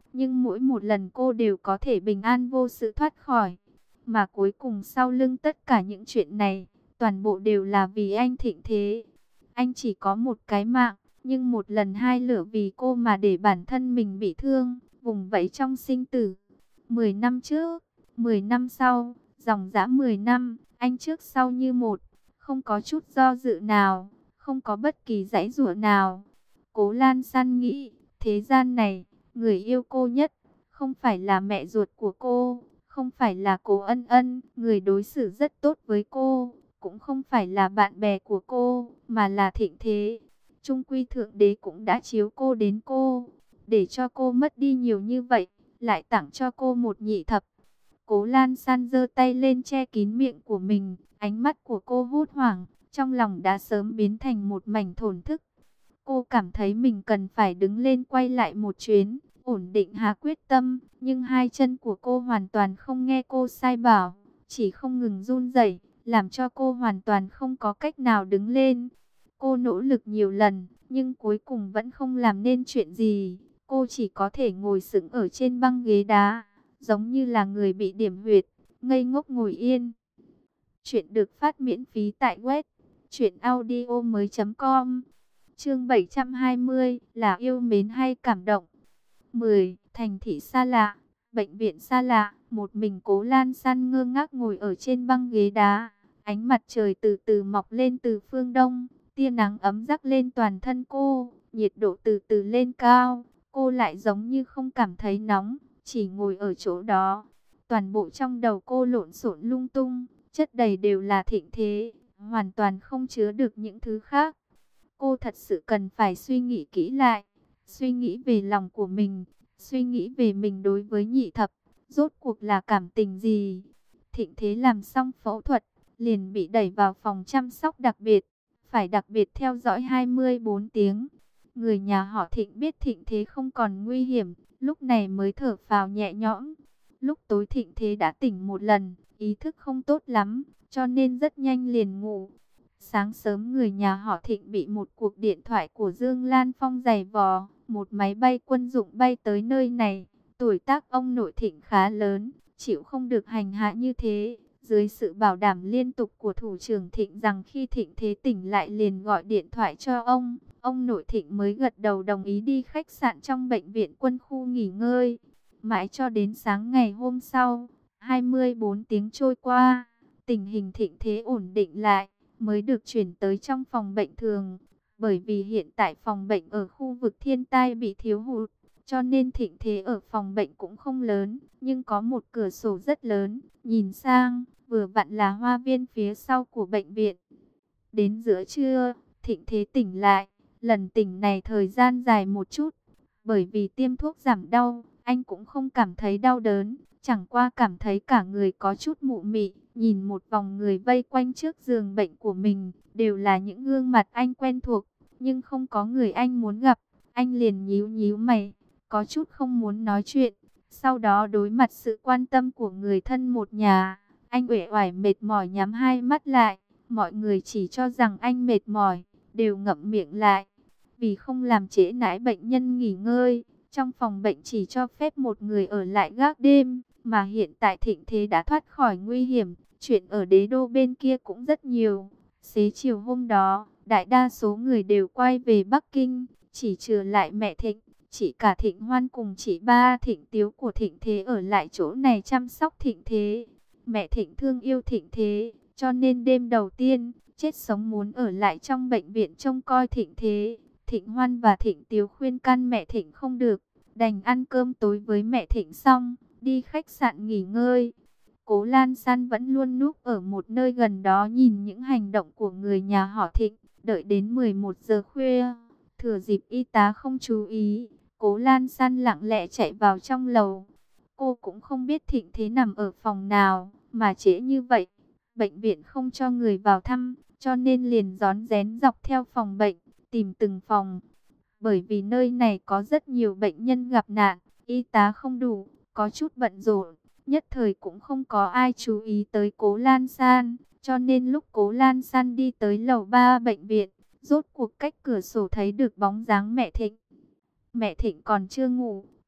nhưng mỗi một lần cô đều có thể bình an vô sự thoát khỏi. Mà cuối cùng sau lưng tất cả những chuyện này, toàn bộ đều là vì anh Thịnh Thế. Anh chỉ có một cái mạng, nhưng một lần hai lửa vì cô mà để bản thân mình bị thương, vùng vẫy trong sinh tử. Mười năm trước, mười năm sau, dòng dã mười năm, anh trước sau như một, không có chút do dự nào, không có bất kỳ giãy giụa nào. Cố Lan San nghĩ, thế gian này, người yêu cô nhất, không phải là mẹ ruột của cô, không phải là Cố Ân Ân, người đối xử rất tốt với cô, cũng không phải là bạn bè của cô, mà là Thịnh Thế. Trung quy Thượng Đế cũng đã chiếu cô đến cô, để cho cô mất đi nhiều như vậy, lại tặng cho cô một nhị thập. Cố Lan San giơ tay lên che kín miệng của mình, ánh mắt của cô hốt hoảng, trong lòng đã sớm biến thành một mảnh thổn thức. Cô cảm thấy mình cần phải đứng lên quay lại một chuyến, ổn định hạ quyết tâm, nhưng hai chân của cô hoàn toàn không nghe cô sai bảo, chỉ không ngừng run rẩy, làm cho cô hoàn toàn không có cách nào đứng lên. Cô nỗ lực nhiều lần, nhưng cuối cùng vẫn không làm nên chuyện gì. Cô chỉ có thể ngồi sững ở trên băng ghế đá, giống như là người bị điểm huyệt, ngây ngốc ngồi yên. Chuyện được phát miễn phí tại web truyện audio mới chấm com. Chương bảy trăm hai mươi là yêu mến hay cảm động. mười. Thành thị xa lạ, bệnh viện xa lạ, một mình Cố Lan San ngơ ngác ngồi ở trên băng ghế đá. Ánh mặt trời từ từ mọc lên từ phương đông, tia nắng ấm rắc lên toàn thân cô, nhiệt độ từ từ lên cao. Cô lại giống như không cảm thấy nóng, chỉ ngồi ở chỗ đó. Toàn bộ trong đầu cô lộn xộn lung tung, chất đầy đều là Thịnh Thế, hoàn toàn không chứa được những thứ khác. Cô thật sự cần phải suy nghĩ kỹ lại, suy nghĩ về lòng của mình, suy nghĩ về mình đối với nhị thập, rốt cuộc là cảm tình gì. Thịnh Thế làm xong phẫu thuật, liền bị đẩy vào phòng chăm sóc đặc biệt, phải đặc biệt theo dõi hai mươi bốn tiếng. Người nhà họ Thịnh biết Thịnh Thế không còn nguy hiểm, lúc này mới thở phào nhẹ nhõm. Lúc tối Thịnh Thế đã tỉnh một lần, ý thức không tốt lắm, cho nên rất nhanh liền ngủ. Sáng sớm người nhà họ Thịnh bị một cuộc điện thoại của Dương Lan Phong giày vò, một máy bay quân dụng bay tới nơi này. Tuổi tác ông nội Thịnh khá lớn, chịu không được hành hạ như thế. Dưới sự bảo đảm liên tục của thủ trưởng Thịnh rằng khi Thịnh Thế tỉnh lại liền gọi điện thoại cho ông, ông nội Thịnh mới gật đầu đồng ý đi khách sạn trong bệnh viện quân khu nghỉ ngơi. Mãi cho đến sáng ngày hôm sau, hai mươi bốn tiếng trôi qua, tình hình Thịnh Thế ổn định lại, mới được chuyển tới trong phòng bệnh thường. Bởi vì hiện tại phòng bệnh ở khu vực thiên tai bị thiếu hụt, cho nên Thịnh Thế ở phòng bệnh cũng không lớn, nhưng có một cửa sổ rất lớn, nhìn sang, vừa vặn là hoa viên phía sau của bệnh viện. Đến giữa trưa, Thịnh Thế tỉnh lại, lần tỉnh này thời gian dài một chút, bởi vì tiêm thuốc giảm đau, anh cũng không cảm thấy đau đớn, chẳng qua cảm thấy cả người có chút mụ mị. Nhìn một vòng người vây quanh trước giường bệnh của mình, đều là những gương mặt anh quen thuộc, nhưng không có người anh muốn gặp. Anh liền nhíu nhíu mày, có chút không muốn nói chuyện. Sau đó đối mặt sự quan tâm của người thân một nhà, anh uể oải mệt mỏi nhắm hai mắt lại. Mọi người chỉ cho rằng anh mệt mỏi, đều ngậm miệng lại. Vì không làm trễ nải bệnh nhân nghỉ ngơi, trong phòng bệnh chỉ cho phép một người ở lại gác đêm. Mà hiện tại Thịnh Thế đã thoát khỏi nguy hiểm, chuyện ở đế đô bên kia cũng rất nhiều. Xế chiều hôm đó, đại đa số người đều quay về Bắc Kinh, chỉ trừ lại mẹ Thịnh. Chỉ cả Thịnh Hoan cùng chị ba Thịnh Tiếu của Thịnh Thế ở lại chỗ này chăm sóc Thịnh Thế. Mẹ Thịnh thương yêu Thịnh Thế, cho nên đêm đầu tiên, chết sống muốn ở lại trong bệnh viện trông coi Thịnh Thế. Thịnh Hoan và Thịnh Tiếu khuyên can mẹ Thịnh không được, đành ăn cơm tối với mẹ Thịnh xong, đi khách sạn nghỉ ngơi. Cố Lan San vẫn luôn núp ở một nơi gần đó nhìn những hành động của người nhà họ Thịnh, đợi đến mười một giờ khuya, thừa dịp y tá không chú ý, Cố Lan San lặng lẽ chạy vào trong lầu. Cô cũng không biết Thịnh Thế nằm ở phòng nào, mà trễ như vậy, bệnh viện không cho người vào thăm, cho nên liền rón rén dọc theo phòng bệnh, tìm từng phòng. Bởi vì nơi này có rất nhiều bệnh nhân gặp nạn, y tá không đủ, có chút bận rộn, nhất thời cũng không có ai chú ý tới Cố Lan San, cho nên lúc Cố Lan San đi tới lầu ba bệnh viện, rốt cuộc cách cửa sổ thấy được bóng dáng mẹ Thịnh. Mẹ Thịnh còn chưa ngủ,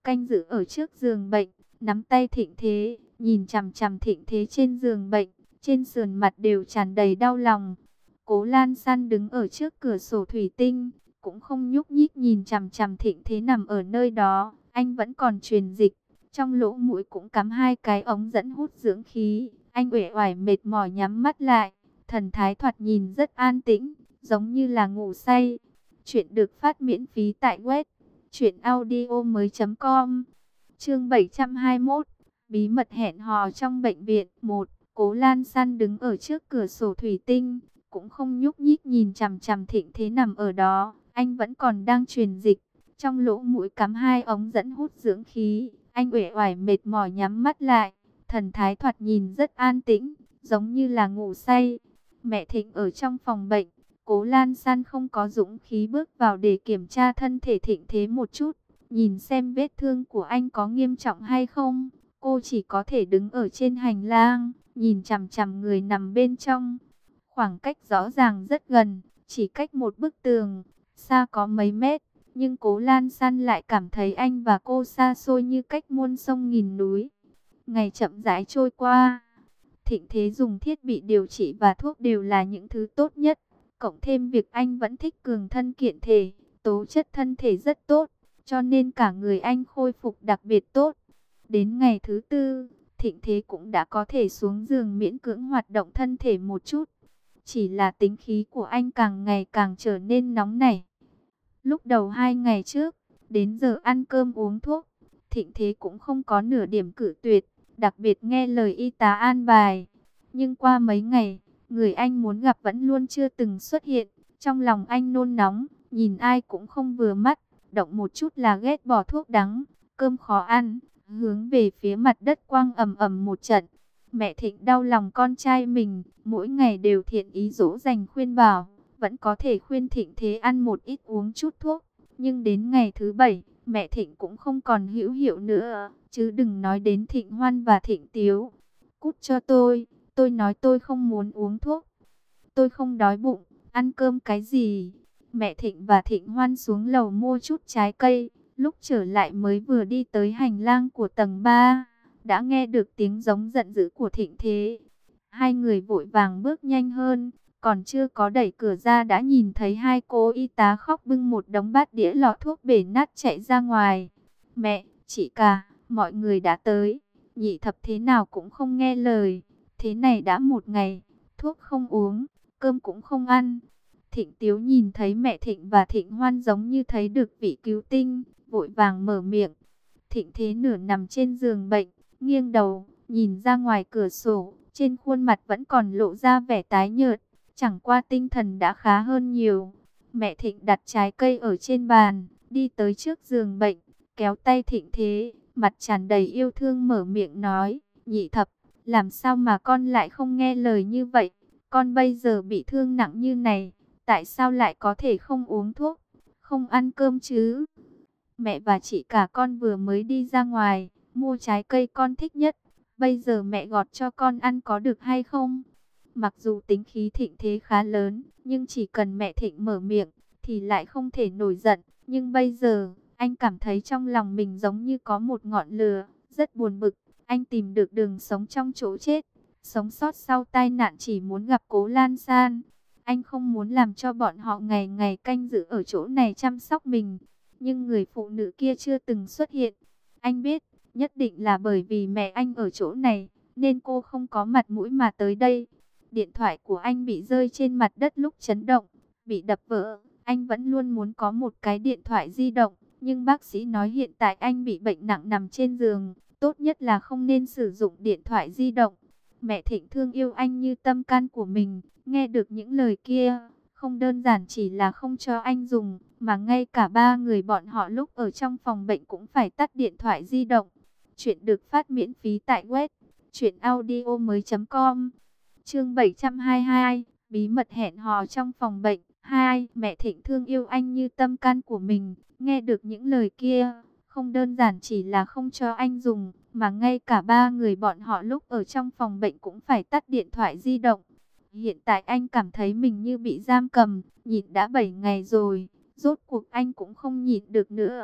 canh giữ ở trước giường bệnh, nắm tay Thịnh Thế, nhìn chằm chằm Thịnh Thế trên giường bệnh, trên sườn mặt đều tràn đầy đau lòng. Cố Lan San đứng ở trước cửa sổ thủy tinh, cũng không nhúc nhích nhìn chằm chằm Thịnh Thế nằm ở nơi đó. Anh vẫn còn truyền dịch, trong lỗ mũi cũng cắm hai cái ống dẫn hút dưỡng khí. Anh uể oải mệt mỏi nhắm mắt lại, thần thái thoạt nhìn rất an tĩnh, giống như là ngủ say. Chuyện được phát miễn phí tại web truyện audio mới chấm com. Chương bảy trăm hai mươi mốt, bí mật hẹn hò trong bệnh viện. Một, Cố Lan San đứng ở trước cửa sổ thủy tinh, cũng không nhúc nhích nhìn chằm chằm Thịnh Thế nằm ở đó. Anh vẫn còn đang truyền dịch, trong lỗ mũi cắm hai ống dẫn hút dưỡng khí. Anh uể oải mệt mỏi nhắm mắt lại, thần thái thoạt nhìn rất an tĩnh, giống như là ngủ say. Mẹ Thịnh ở trong phòng bệnh, Cố Lan San không có dũng khí bước vào để kiểm tra thân thể Thịnh Thế một chút, nhìn xem vết thương của anh có nghiêm trọng hay không. Cô chỉ có thể đứng ở trên hành lang, nhìn chằm chằm người nằm bên trong. Khoảng cách rõ ràng rất gần, chỉ cách một bức tường, xa có mấy mét. Nhưng Cố Lan San lại cảm thấy anh và cô xa xôi như cách muôn sông nghìn núi. Ngày chậm rãi trôi qua, Thịnh Thế dùng thiết bị điều trị và thuốc đều là những thứ tốt nhất. Cộng thêm việc anh vẫn thích cường thân kiện thể, tố chất thân thể rất tốt, cho nên cả người anh khôi phục đặc biệt tốt. Đến ngày thứ tư, Thịnh Thế cũng đã có thể xuống giường miễn cưỡng hoạt động thân thể một chút. Chỉ là tính khí của anh càng ngày càng trở nên nóng nảy. Lúc đầu hai ngày trước, đến giờ ăn cơm uống thuốc, Thịnh Thế cũng không có nửa điểm cự tuyệt, đặc biệt nghe lời y tá an bài. Nhưng qua mấy ngày, người anh muốn gặp vẫn luôn chưa từng xuất hiện. Trong lòng anh nôn nóng, nhìn ai cũng không vừa mắt, động một chút là ghét bỏ thuốc đắng, cơm khó ăn, hướng về phía mặt đất quăng ầm ầm một trận. Mẹ Thịnh đau lòng con trai mình, mỗi ngày đều thiện ý dỗ dành khuyên bảo, vẫn có thể khuyên Thịnh Thế ăn một ít uống chút thuốc. Nhưng đến ngày thứ bảy, mẹ Thịnh cũng không còn hữu hiệu nữa, chứ đừng nói đến Thịnh Hoan và Thịnh Tiếu. Cút cho tôi, tôi nói tôi không muốn uống thuốc. Tôi không đói bụng, ăn cơm cái gì? Mẹ Thịnh và Thịnh Hoan xuống lầu mua chút trái cây, lúc trở lại mới vừa đi tới hành lang của tầng ba, đã nghe được tiếng giống giận dữ của Thịnh Thế. Hai người vội vàng bước nhanh hơn, còn chưa có đẩy cửa ra đã nhìn thấy hai cô y tá khóc bưng một đống bát đĩa lọ thuốc bể nát chạy ra ngoài. Mẹ, chị cả, mọi người đã tới. Nhị thập thế nào cũng không nghe lời. Thế này đã một ngày, thuốc không uống, cơm cũng không ăn. Thịnh Tiếu nhìn thấy mẹ Thịnh và Thịnh Hoan giống như thấy được vị cứu tinh, vội vàng mở miệng. Thịnh Thế nửa nằm trên giường bệnh, nghiêng đầu, nhìn ra ngoài cửa sổ, trên khuôn mặt vẫn còn lộ ra vẻ tái nhợt, chẳng qua tinh thần đã khá hơn nhiều. Mẹ Thịnh đặt trái cây ở trên bàn, đi tới trước giường bệnh, kéo tay Thịnh Thế, mặt tràn đầy yêu thương mở miệng nói, nhị thập, làm sao mà con lại không nghe lời như vậy? Con bây giờ bị thương nặng như này, tại sao lại có thể không uống thuốc, không ăn cơm chứ? Mẹ và chị cả con vừa mới đi ra ngoài, mua trái cây con thích nhất. Bây giờ mẹ gọt cho con ăn có được hay không? Mặc dù tính khí Thịnh Thế khá lớn, nhưng chỉ cần mẹ Thịnh mở miệng, thì lại không thể nổi giận. Nhưng bây giờ, anh cảm thấy trong lòng mình giống như có một ngọn lửa, rất buồn bực. Anh tìm được đường sống trong chỗ chết, sống sót sau tai nạn chỉ muốn gặp Cố Lan San. Anh không muốn làm cho bọn họ ngày ngày canh giữ ở chỗ này chăm sóc mình. Nhưng người phụ nữ kia chưa từng xuất hiện. Anh biết, nhất định là bởi vì mẹ anh ở chỗ này, nên cô không có mặt mũi mà tới đây. Điện thoại của anh bị rơi trên mặt đất lúc chấn động, bị đập vỡ. Anh vẫn luôn muốn có một cái điện thoại di động, nhưng bác sĩ nói hiện tại anh bị bệnh nặng nằm trên giường, tốt nhất là không nên sử dụng điện thoại di động. Mẹ Thịnh thương yêu anh như tâm can của mình, nghe được những lời kia, không đơn giản chỉ là không cho anh dùng, mà ngay cả ba người bọn họ lúc ở trong phòng bệnh cũng phải tắt điện thoại di động. Chuyện được phát miễn phí tại web truyện audio mới chấm com. Chương bảy trăm hai mươi hai, bí mật hẹn hò trong phòng bệnh. Hai, mẹ Thịnh thương yêu anh như tâm can của mình, nghe được những lời kia, không đơn giản chỉ là không cho anh dùng, mà ngay cả ba người bọn họ lúc ở trong phòng bệnh cũng phải tắt điện thoại di động. Hiện tại anh cảm thấy mình như bị giam cầm, nhịn đã bảy ngày rồi, rốt cuộc anh cũng không nhịn được nữa.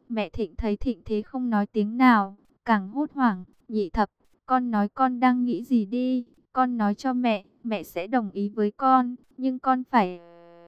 Mẹ Thịnh thấy Thịnh Thế không nói tiếng nào, càng hốt hoảng. Nhị thập, con nói con đang nghĩ gì đi, con nói cho mẹ, mẹ sẽ đồng ý với con, nhưng con phải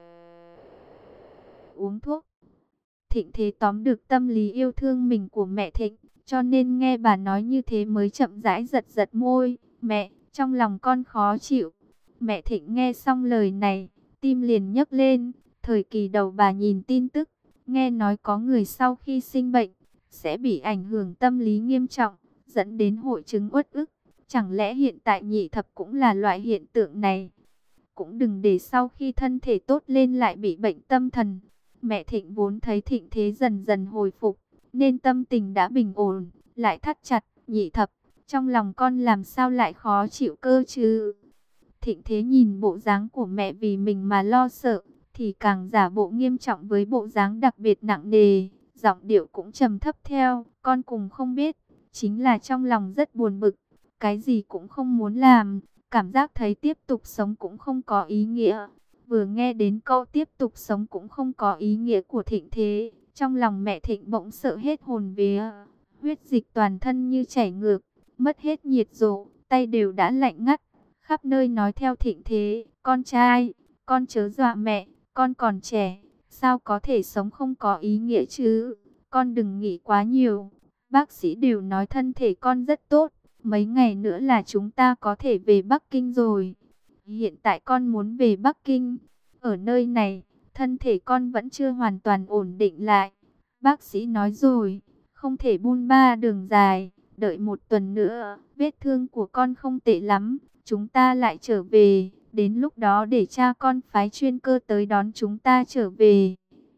uống thuốc. Thịnh Thế tóm được tâm lý yêu thương mình của mẹ Thịnh, cho nên nghe bà nói như thế mới chậm rãi giật giật môi. Mẹ, trong lòng con khó chịu. Mẹ Thịnh nghe xong lời này, tim liền nhấc lên. Thời kỳ đầu bà nhìn tin tức, nghe nói có người sau khi sinh bệnh sẽ bị ảnh hưởng tâm lý nghiêm trọng, dẫn đến hội chứng uất ức. Chẳng lẽ hiện tại nhị thập cũng là loại hiện tượng này? Cũng đừng để sau khi thân thể tốt lên lại bị bệnh tâm thần. Mẹ Thịnh vốn thấy Thịnh Thế dần dần hồi phục, nên tâm tình đã bình ổn, lại thắt chặt. Nhị thập, trong lòng con làm sao lại khó chịu cơ chứ? Thịnh Thế nhìn bộ dáng của mẹ vì mình mà lo sợ, thì càng giả bộ nghiêm trọng với bộ dáng đặc biệt nặng nề, giọng điệu cũng trầm thấp theo. Con cùng không biết, chính là trong lòng rất buồn bực, cái gì cũng không muốn làm, cảm giác thấy tiếp tục sống cũng không có ý nghĩa. Vừa nghe đến câu tiếp tục sống cũng không có ý nghĩa của Thịnh Thế, trong lòng mẹ Thịnh bỗng sợ hết hồn vía, huyết dịch toàn thân như chảy ngược, mất hết nhiệt độ, tay đều đã lạnh ngắt, khắp nơi nói theo Thịnh Thế: con trai, con chớ dọa mẹ, con còn trẻ, sao có thể sống không có ý nghĩa chứ? Con đừng nghĩ quá nhiều, bác sĩ đều nói thân thể con rất tốt, mấy ngày nữa là chúng ta có thể về Bắc Kinh rồi. Hiện tại con muốn về Bắc Kinh, ở nơi này, thân thể con vẫn chưa hoàn toàn ổn định lại. Bác sĩ nói rồi, không thể buôn ba đường dài, đợi một tuần nữa, vết thương của con không tệ lắm, chúng ta lại trở về, đến lúc đó để cha con phái chuyên cơ tới đón chúng ta trở về.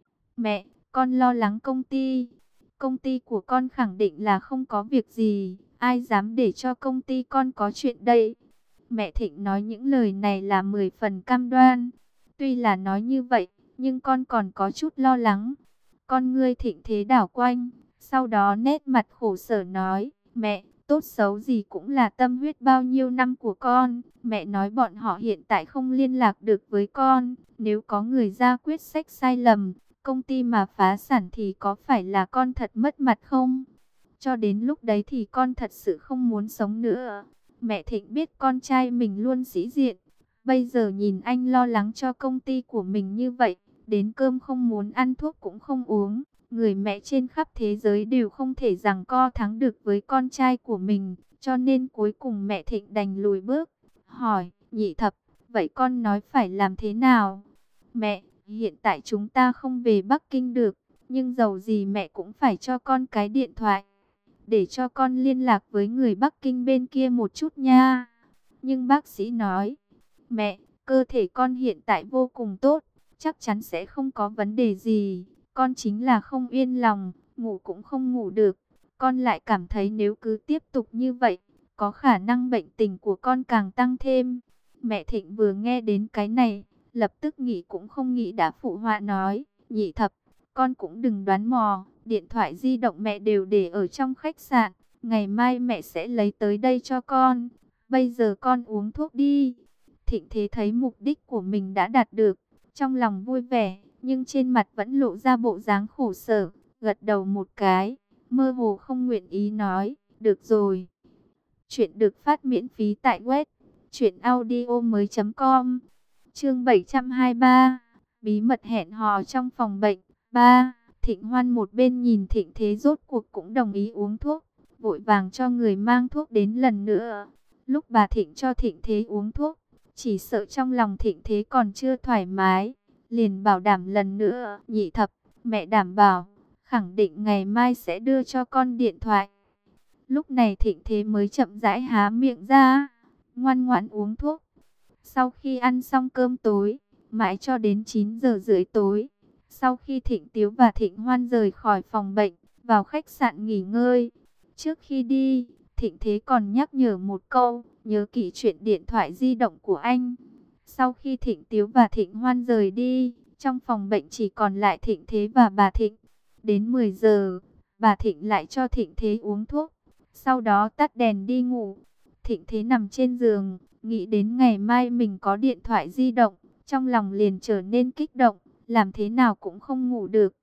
Mẹ, con lo lắng công ty, công ty của con khẳng định là không có việc gì, ai dám để cho công ty con có chuyện đây? Mẹ Thịnh nói những lời này là mười phần cam đoan. Tuy là nói như vậy, nhưng con còn có chút lo lắng. Con ngươi Thịnh Thế đảo quanh, sau đó nét mặt khổ sở nói: mẹ, tốt xấu gì cũng là tâm huyết bao nhiêu năm của con. Mẹ nói bọn họ hiện tại không liên lạc được với con. Nếu có người ra quyết sách sai lầm, công ty mà phá sản thì có phải là con thật mất mặt không? Cho đến lúc đấy thì con thật sự không muốn sống nữa. Mẹ Thịnh biết con trai mình luôn sĩ diện, bây giờ nhìn anh lo lắng cho công ty của mình như vậy, đến cơm không muốn ăn, thuốc cũng không uống. Người mẹ trên khắp thế giới đều không thể giằng co thắng được với con trai của mình, cho nên cuối cùng mẹ Thịnh đành lùi bước, hỏi: nhị thập, vậy con nói phải làm thế nào? Mẹ, hiện tại chúng ta không về Bắc Kinh được, nhưng dầu gì mẹ cũng phải cho con cái điện thoại, để cho con liên lạc với người Bắc Kinh bên kia một chút nha. Nhưng bác sĩ nói: mẹ, cơ thể con hiện tại vô cùng tốt, chắc chắn sẽ không có vấn đề gì. Con chính là không yên lòng, ngủ cũng không ngủ được. Con lại cảm thấy nếu cứ tiếp tục như vậy, có khả năng bệnh tình của con càng tăng thêm. Mẹ Thịnh vừa nghe đến cái này, lập tức nghĩ cũng không nghĩ đã phụ họa nói: nhị thập, con cũng đừng đoán mò, điện thoại di động mẹ đều để ở trong khách sạn, ngày mai mẹ sẽ lấy tới đây cho con. Bây giờ con uống thuốc đi. Thịnh Thế thấy mục đích của mình đã đạt được, trong lòng vui vẻ, nhưng trên mặt vẫn lộ ra bộ dáng khổ sở, gật đầu một cái, mơ hồ không nguyện ý nói: được rồi. Chuyện được phát miễn phí tại web truyện audio mới chấm com. Chương bảy trăm hai mươi ba, bí mật hẹn hò trong phòng bệnh. Ba. Thịnh Hoan một bên nhìn Thịnh Thế rốt cuộc cũng đồng ý uống thuốc, vội vàng cho người mang thuốc đến lần nữa. Lúc bà Thịnh cho Thịnh Thế uống thuốc, chỉ sợ trong lòng Thịnh Thế còn chưa thoải mái, liền bảo đảm lần nữa: nhị thập, mẹ đảm bảo, khẳng định ngày mai sẽ đưa cho con điện thoại. Lúc này Thịnh Thế mới chậm rãi há miệng ra, ngoan ngoãn uống thuốc. Sau khi ăn xong cơm tối, mãi cho đến chín giờ rưỡi tối, sau khi Thịnh Tiếu và Thịnh Hoan rời khỏi phòng bệnh, vào khách sạn nghỉ ngơi, trước khi đi, Thịnh Thế còn nhắc nhở một câu: nhớ kỹ chuyện điện thoại di động của anh. Sau khi Thịnh Tiếu và Thịnh Hoan rời đi, trong phòng bệnh chỉ còn lại Thịnh Thế và bà Thịnh. Đến mười giờ, bà Thịnh lại cho Thịnh Thế uống thuốc, sau đó tắt đèn đi ngủ. Thịnh Thế nằm trên giường, nghĩ đến ngày mai mình có điện thoại di động, trong lòng liền trở nên kích động, làm thế nào cũng không ngủ được.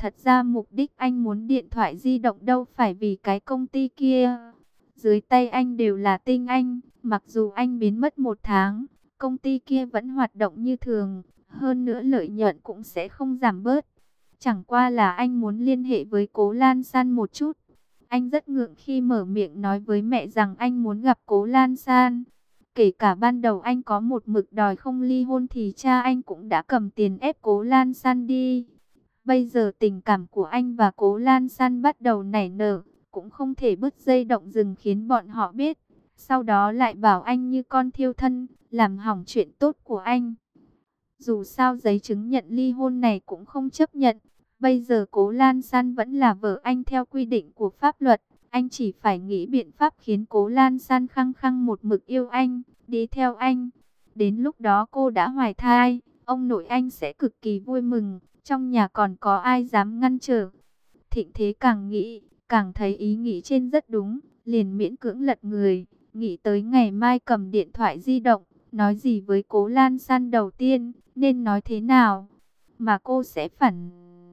Thật ra mục đích anh muốn điện thoại di động đâu phải vì cái công ty kia. Dưới tay anh đều là tinh anh, mặc dù anh biến mất một tháng, công ty kia vẫn hoạt động như thường, hơn nữa lợi nhuận cũng sẽ không giảm bớt. Chẳng qua là anh muốn liên hệ với Cố Lan San một chút. Anh rất ngượng khi mở miệng nói với mẹ rằng anh muốn gặp Cố Lan San. Kể cả ban đầu anh có một mực đòi không ly hôn thì cha anh cũng đã cầm tiền ép Cố Lan San đi. Bây giờ tình cảm của anh và Cố Lan San bắt đầu nảy nở, cũng không thể bứt dây động rừng khiến bọn họ biết. Sau đó lại bảo anh như con thiêu thân, làm hỏng chuyện tốt của anh. Dù sao giấy chứng nhận ly hôn này cũng không chấp nhận. Bây giờ Cố Lan San vẫn là vợ anh theo quy định của pháp luật. Anh chỉ phải nghĩ biện pháp khiến Cố Lan San khăng khăng một mực yêu anh, đi theo anh. Đến lúc đó cô đã hoài thai, ông nội anh sẽ cực kỳ vui mừng. Trong nhà còn có ai dám ngăn trở. Thịnh Thế càng nghĩ, càng thấy ý nghĩ trên rất đúng, liền miễn cưỡng lật người, nghĩ tới ngày mai cầm điện thoại di động, nói gì với Cố Lan San đầu tiên, nên nói thế nào, mà cô sẽ phản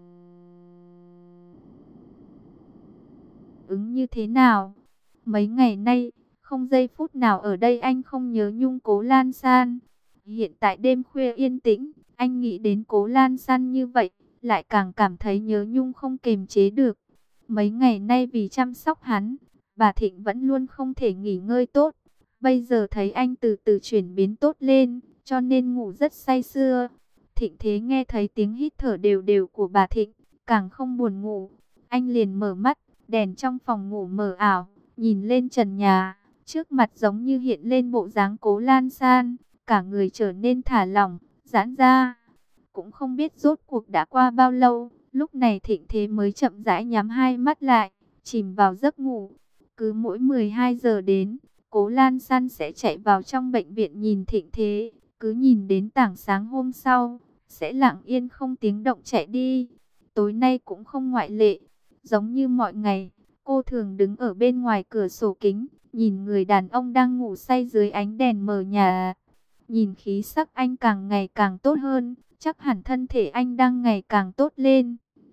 ứng như thế nào. Mấy ngày nay, không giây phút nào ở đây anh không nhớ nhung Cố Lan San. Hiện tại đêm khuya yên tĩnh, anh nghĩ đến Cố Lan San như vậy, lại càng cảm thấy nhớ nhung không kềm chế được. Mấy ngày nay vì chăm sóc hắn, bà Thịnh vẫn luôn không thể nghỉ ngơi tốt. Bây giờ thấy anh từ từ chuyển biến tốt lên, cho nên ngủ rất say sưa. Thịnh Thế nghe thấy tiếng hít thở đều đều của bà Thịnh, càng không buồn ngủ. Anh liền mở mắt, đèn trong phòng ngủ mờ ảo, nhìn lên trần nhà, trước mặt giống như hiện lên bộ dáng Cố Lan San, cả người trở nên thả lỏng, giãn ra. Cũng không biết rốt cuộc đã qua bao lâu, lúc này Thịnh Thế mới chậm rãi nhắm hai mắt lại, chìm vào giấc ngủ. Cứ mỗi mười hai giờ đến, Cố Lan San sẽ chạy vào trong bệnh viện nhìn Thịnh Thế, cứ nhìn đến tảng sáng hôm sau, sẽ lặng yên không tiếng động chạy đi. Tối nay cũng không ngoại lệ, giống như mọi ngày, cô thường đứng ở bên ngoài cửa sổ kính, nhìn người đàn ông đang ngủ say dưới ánh đèn mờ nhà. Nhìn khí sắc anh càng ngày càng tốt hơn, chắc hẳn thân thể anh đang ngày càng tốt lên.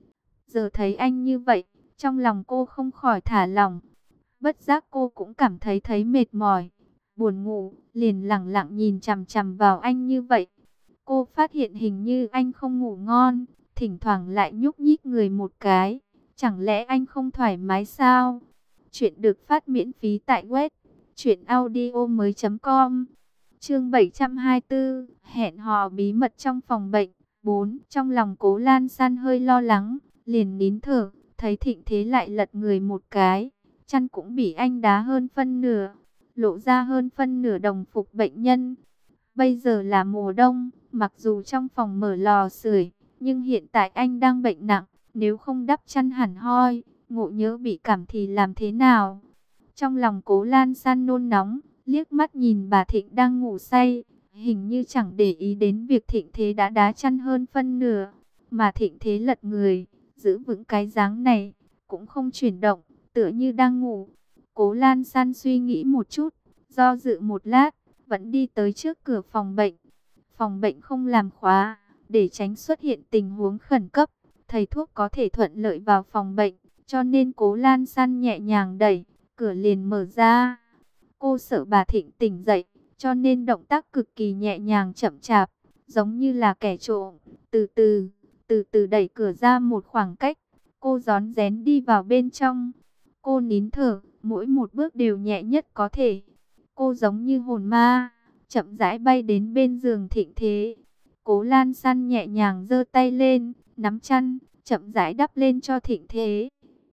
Giờ thấy anh như vậy, trong lòng cô không khỏi thả lỏng. Bất giác cô cũng cảm thấy thấy mệt mỏi, buồn ngủ, liền lẳng lặng nhìn chằm chằm vào anh như vậy. Cô phát hiện hình như anh không ngủ ngon, thỉnh thoảng lại nhúc nhích người một cái. Chẳng lẽ anh không thoải mái sao? Chuyện được phát miễn phí tại web truyện audio mới chấm com. Chương bảy trăm hai mươi tư, hẹn hò bí mật trong phòng bệnh. bốn. Trong lòng Cố Lan San hơi lo lắng, liền nín thở, thấy Thịnh Thế lại lật người một cái, chăn cũng bị anh đá hơn phân nửa, lộ ra hơn phân nửa đồng phục bệnh nhân. Bây giờ là mùa đông, mặc dù trong phòng mở lò sưởi, nhưng hiện tại anh đang bệnh nặng, nếu không đắp chăn hẳn hoi, ngộ nhỡ bị cảm thì làm thế nào? Trong lòng Cố Lan San nôn nóng, liếc mắt nhìn bà Thịnh đang ngủ say, hình như chẳng để ý đến việc Thịnh Thế đã đá chăn hơn phân nửa, mà Thịnh Thế lật người, giữ vững cái dáng này, cũng không chuyển động, tựa như đang ngủ. Cố Lan San suy nghĩ một chút, do dự một lát, vẫn đi tới trước cửa phòng bệnh. Phòng bệnh không làm khóa, để tránh xuất hiện tình huống khẩn cấp, thầy thuốc có thể thuận lợi vào phòng bệnh, cho nên Cố Lan San nhẹ nhàng đẩy, cửa liền mở ra. Cô sợ bà Thịnh tỉnh dậy, cho nên động tác cực kỳ nhẹ nhàng chậm chạp, giống như là kẻ trộm, từ từ, từ từ đẩy cửa ra một khoảng cách. Cô rón rén đi vào bên trong. Cô nín thở, mỗi một bước đều nhẹ nhất có thể. Cô giống như hồn ma, chậm rãi bay đến bên giường Thịnh Thế. Cố Lan San nhẹ nhàng giơ tay lên, nắm chăn, chậm rãi đắp lên cho Thịnh Thế.